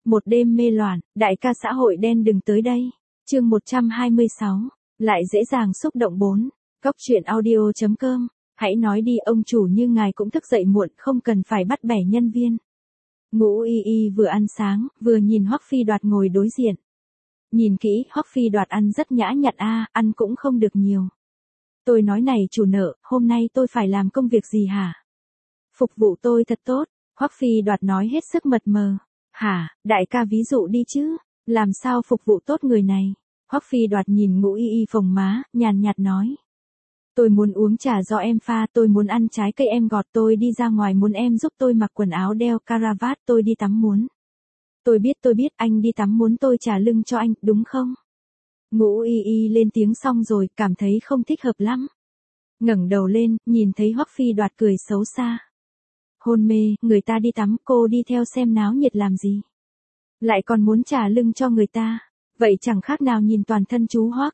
Một đêm mê loạn, đại ca xã hội đen đừng tới đây. Chương 126, lại dễ dàng xúc động 4. Góc truyện audio.com. Hãy nói đi ông chủ như ngài cũng thức dậy muộn không cần phải bắt bẻ nhân viên. Ngũ Y Y vừa ăn sáng, vừa nhìn Hoắc Phi Đoạt ngồi đối diện. Nhìn kỹ, Hoắc Phi Đoạt ăn rất nhã nhặn ăn cũng không được nhiều. Tôi nói này chủ nợ, hôm nay tôi phải làm công việc gì hả? Phục vụ tôi thật tốt, Hoắc Phi Đoạt nói hết sức mập mờ. Hả, đại ca ví dụ đi chứ, làm sao phục vụ tốt người này? Hoắc Phi Đoạt nhìn Ngũ Y Y phồng má, nhàn nhạt nói. Tôi muốn uống trà do em pha, tôi muốn ăn trái cây em gọt, tôi đi ra ngoài muốn em giúp tôi mặc quần áo đeo caravat, tôi đi tắm muốn. Tôi biết, anh đi tắm muốn tôi trả lưng cho anh, đúng không? Ngũ Y Y lên tiếng xong rồi, cảm thấy không thích hợp lắm. Ngẩng đầu lên, nhìn thấy Hoắc Phi Đoạt cười xấu xa. Hôn mê, người ta đi tắm, cô đi theo xem náo nhiệt làm gì? Lại còn muốn trả lưng cho người ta, vậy chẳng khác nào nhìn toàn thân chú Hoắc.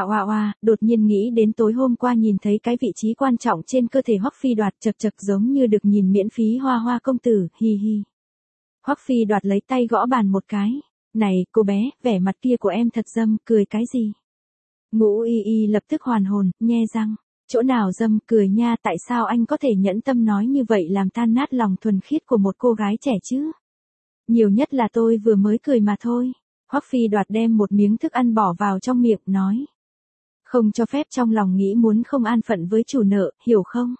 Đột nhiên nghĩ đến tối hôm qua nhìn thấy cái vị trí quan trọng trên cơ thể Hoắc Phi Đoạt chật giống như được nhìn miễn phí hoa công tử, hi hi. Hoắc Phi Đoạt lấy tay gõ bàn một cái. Này, cô bé, vẻ mặt kia của em thật dâm, cười cái gì? Ngũ Y Y lập tức hoàn hồn, nhe răng. Chỗ nào dâm, cười nha, tại sao anh có thể nhẫn tâm nói như vậy làm tan nát lòng thuần khiết của một cô gái trẻ chứ? Nhiều nhất là tôi vừa mới cười mà thôi. Hoắc Phi Đoạt đem một miếng thức ăn bỏ vào trong miệng, nói. Không cho phép trong lòng nghĩ muốn không an phận với chủ nợ, hiểu không?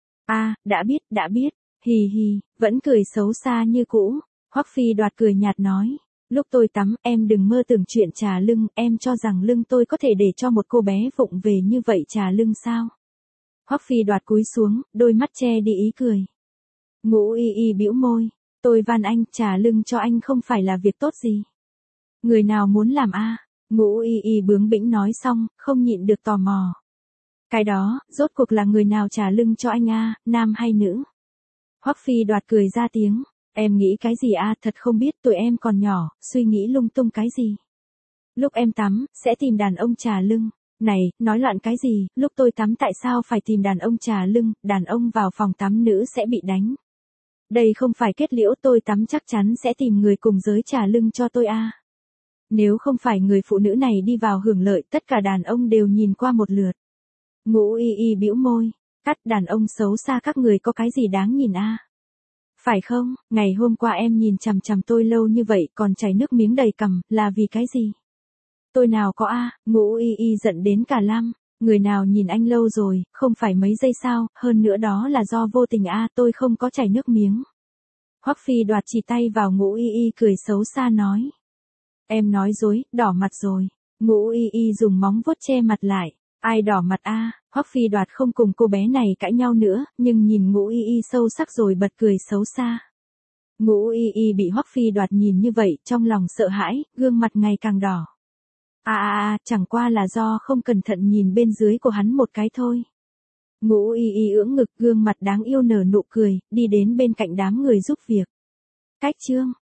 Đã biết, hì hì, vẫn cười xấu xa như cũ. Hoắc Phi Đoạt cười nhạt nói. Lúc tôi tắm, em đừng mơ tưởng chuyện trà lưng, em cho rằng lưng tôi có thể để cho một cô bé vụng về như vậy trà lưng sao? Hoắc Phi Đoạt cúi xuống, đôi mắt che đi ý cười. Ngũ Y Y bĩu môi. Tôi van anh, trà lưng cho anh không phải là việc tốt gì. Người nào muốn làm Ngũ Y Y bướng bĩnh nói xong, không nhịn được tò mò. Cái đó, rốt cuộc là người nào trả lưng cho anh nam hay nữ? Hoắc Phi Đoạt cười ra tiếng. Em nghĩ cái gì thật không biết, tụi em còn nhỏ, suy nghĩ lung tung cái gì? Lúc em tắm, sẽ tìm đàn ông trả lưng. Này, nói loạn cái gì, lúc tôi tắm tại sao phải tìm đàn ông trả lưng, đàn ông vào phòng tắm nữ sẽ bị đánh. Đây không phải kết liễu, tôi tắm chắc chắn sẽ tìm người cùng giới trả lưng cho tôi Nếu không phải người phụ nữ này đi vào hưởng lợi, tất cả đàn ông đều nhìn qua một lượt. Ngũ Y Y bĩu môi. Đàn ông xấu xa các người có cái gì đáng nhìn Phải không, ngày hôm qua em nhìn chằm chằm tôi lâu như vậy còn chảy nước miếng đầy cằm, là vì cái gì? Tôi nào có Ngũ Y Y giận đến cả lăm. Người nào nhìn anh lâu rồi, không phải mấy giây sao, hơn nữa đó là do vô tình tôi không có chảy nước miếng. Hoắc Phi Đoạt chỉ tay vào Ngũ Y Y cười xấu xa nói. Em nói dối, đỏ mặt rồi. Ngũ Y Y dùng móng vuốt che mặt lại. Ai đỏ mặt Hoắc Phi Đoạt không cùng cô bé này cãi nhau nữa, nhưng nhìn Ngũ Y Y sâu sắc rồi bật cười xấu xa. Ngũ Y Y bị Hoắc Phi Đoạt nhìn như vậy, trong lòng sợ hãi, gương mặt ngày càng đỏ. Chẳng qua là do không cẩn thận nhìn bên dưới của hắn một cái thôi. Ngũ Y Y ưỡn ngực, gương mặt đáng yêu nở nụ cười, đi đến bên cạnh đám người giúp việc. Cách chương